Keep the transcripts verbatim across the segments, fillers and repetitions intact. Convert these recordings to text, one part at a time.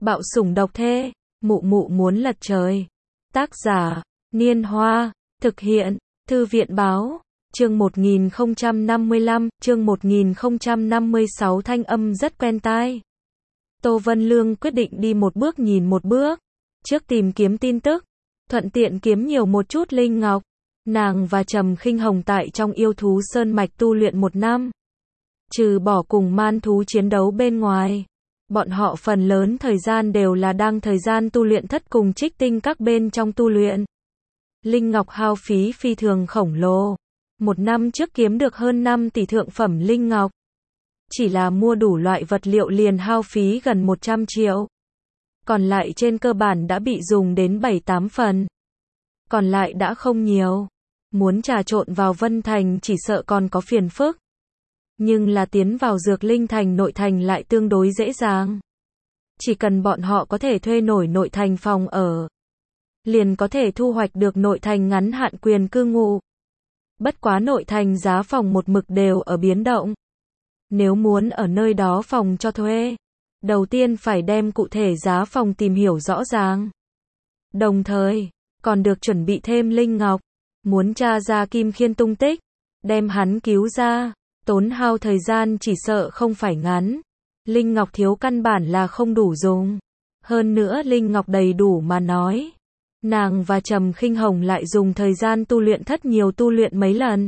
Bạo sủng độc thê, mụ mụ muốn lật trời. Tác giả, Niên Hoa, thực hiện, Thư viện Báo, chương một nghìn không trăm năm mươi lăm, chương một nghìn không trăm năm mươi sáu thanh âm rất quen tai. Tô Vân Lương quyết định đi một bước nhìn một bước, trước tìm kiếm tin tức, thuận tiện kiếm nhiều một chút linh ngọc. Nàng và Trầm Khinh Hồng tại trong yêu thú sơn mạch tu luyện một năm. Trừ bỏ cùng man thú chiến đấu bên ngoài, bọn họ phần lớn thời gian đều là đang thời gian tu luyện thất cùng trích tinh các bên trong tu luyện. Linh ngọc hao phí phi thường khổng lồ. Một năm trước kiếm được hơn năm tỷ thượng phẩm linh ngọc. Chỉ là mua đủ loại vật liệu liền hao phí gần một trăm triệu. Còn lại trên cơ bản đã bị dùng đến bảy tám phần. Còn lại đã không nhiều. Muốn trà trộn vào Vân Thành chỉ sợ còn có phiền phức. Nhưng là tiến vào Dược Linh Thành nội thành lại tương đối dễ dàng. Chỉ cần bọn họ có thể thuê nổi nội thành phòng ở, liền có thể thu hoạch được nội thành ngắn hạn quyền cư ngụ. Bất quá nội thành giá phòng một mực đều ở biến động. Nếu muốn ở nơi đó phòng cho thuê, đầu tiên phải đem cụ thể giá phòng tìm hiểu rõ ràng. Đồng thời, còn được chuẩn bị thêm linh ngọc. Muốn tra ra Kim Khiên tung tích, đem hắn cứu ra, tốn hao thời gian chỉ sợ không phải ngắn. Linh ngọc thiếu căn bản là không đủ dùng. Hơn nữa linh ngọc đầy đủ mà nói, nàng và Trầm Khinh Hồng lại dùng thời gian tu luyện thất nhiều tu luyện mấy lần.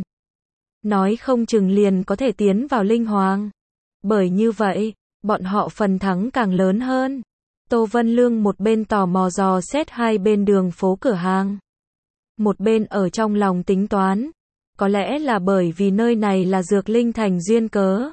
Nói không chừng liền có thể tiến vào linh hoàng. Bởi như vậy, bọn họ phần thắng càng lớn hơn. Tô Vân Lương một bên tò mò dò xét hai bên đường phố cửa hàng. Một bên ở trong lòng tính toán. Có lẽ là bởi vì nơi này là Dược Linh Thành duyên cớ.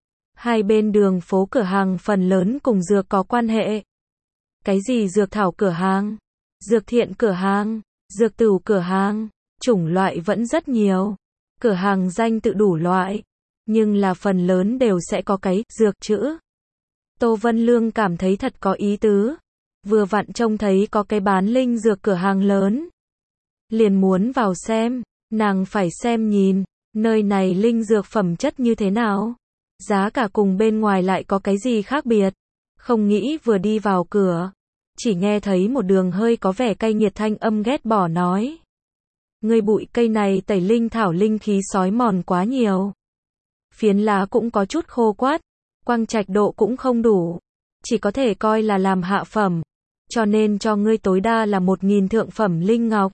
Hai bên đường phố cửa hàng phần lớn cùng dược có quan hệ. Cái gì dược thảo cửa hàng, dược thiện cửa hàng, dược tửu cửa hàng, chủng loại vẫn rất nhiều. Cửa hàng danh tự đủ loại, nhưng là phần lớn đều sẽ có cái dược chữ. Tô Vân Lương cảm thấy thật có ý tứ. Vừa vặn trông thấy có cái bán linh dược cửa hàng lớn. Liền muốn vào xem, nàng phải xem nhìn, nơi này linh dược phẩm chất như thế nào. Giá cả cùng bên ngoài lại có cái gì khác biệt. Không nghĩ vừa đi vào cửa, chỉ nghe thấy một đường hơi có vẻ cay nghiệt thanh âm ghét bỏ nói. Người bụi cây này tẩy linh thảo linh khí sói mòn quá nhiều. Phiến lá cũng có chút khô quắt, quang trạch độ cũng không đủ. Chỉ có thể coi là làm hạ phẩm. Cho nên cho ngươi tối đa là một nghìn thượng phẩm linh ngọc.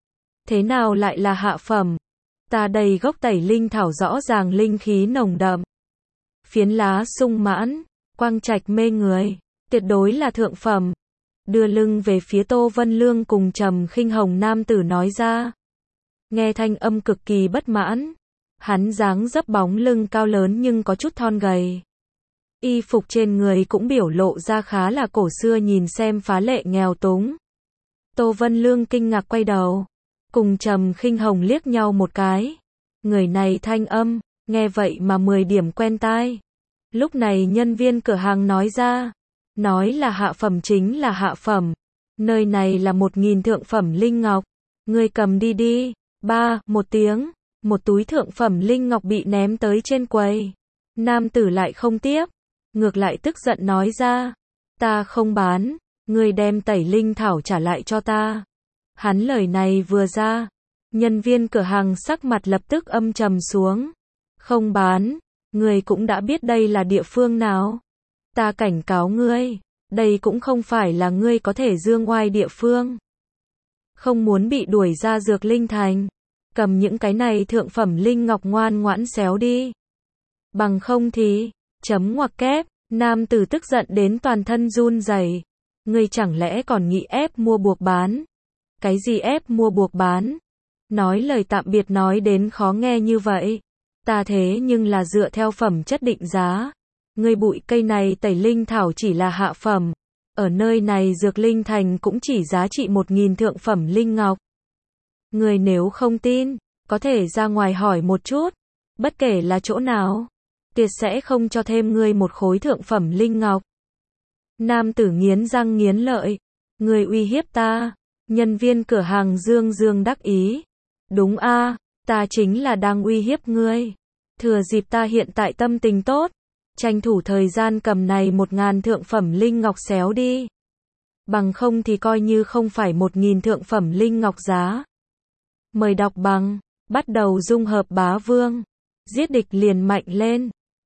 Thế nào lại là hạ phẩm? Ta đầy gốc tẩy linh thảo rõ ràng linh khí nồng đậm. Phiến lá sung mãn, quang trạch mê người, tuyệt đối là thượng phẩm. Đưa lưng về phía Tô Vân Lương cùng Trầm Khinh Hồng nam tử nói ra. Nghe thanh âm cực kỳ bất mãn. Hắn dáng dấp bóng lưng cao lớn nhưng có chút thon gầy. Y phục trên người cũng biểu lộ ra khá là cổ xưa nhìn xem phá lệ nghèo túng. Tô Vân Lương kinh ngạc quay đầu, cùng Trầm Khinh Hồng liếc nhau một cái. Người này thanh âm, nghe vậy mà mười điểm quen tai. Lúc này nhân viên cửa hàng nói ra, nói là hạ phẩm chính là hạ phẩm. Nơi này là một nghìn thượng phẩm linh ngọc, ngươi cầm đi đi. Ba, một tiếng, một túi thượng phẩm linh ngọc bị ném tới trên quầy. Nam tử lại không tiếp, ngược lại tức giận nói ra, ta không bán, ngươi đem tẩy linh thảo trả lại cho ta. Hắn lời này vừa ra, nhân viên cửa hàng sắc mặt lập tức âm trầm xuống. Không bán, ngươi cũng đã biết đây là địa phương nào. Ta cảnh cáo ngươi, đây cũng không phải là ngươi có thể dương oai địa phương. Không muốn bị đuổi ra Dược Linh Thành, cầm những cái này thượng phẩm linh ngọc ngoan ngoãn xéo đi. Bằng không thì, chấm ngoặc kép, nam tử tức giận đến toàn thân run rẩy. Ngươi chẳng lẽ còn nghĩ ép mua buộc bán? Cái gì ép mua buộc bán? Nói lời tạm biệt nói đến khó nghe như vậy. Ta thế nhưng là dựa theo phẩm chất định giá. Ngươi bụi cây này tẩy linh thảo chỉ là hạ phẩm. Ở nơi này Dược Linh Thành cũng chỉ giá trị một nghìn thượng phẩm linh ngọc. Ngươi nếu không tin, có thể ra ngoài hỏi một chút. Bất kể là chỗ nào, tuyệt sẽ không cho thêm ngươi một khối thượng phẩm linh ngọc. Nam tử nghiến răng nghiến lợi. Ngươi uy hiếp ta. Nhân viên cửa hàng dương dương đắc ý. Đúng a, ta chính là đang uy hiếp ngươi. Thừa dịp ta hiện tại tâm tình tốt, tranh thủ thời gian cầm này một ngàn thượng phẩm linh ngọc xéo đi. Bằng không thì coi như không phải một nghìn thượng phẩm linh ngọc giá. Mời đọc bằng, bắt đầu dung hợp bá vương. Giết địch liền mạnh lên.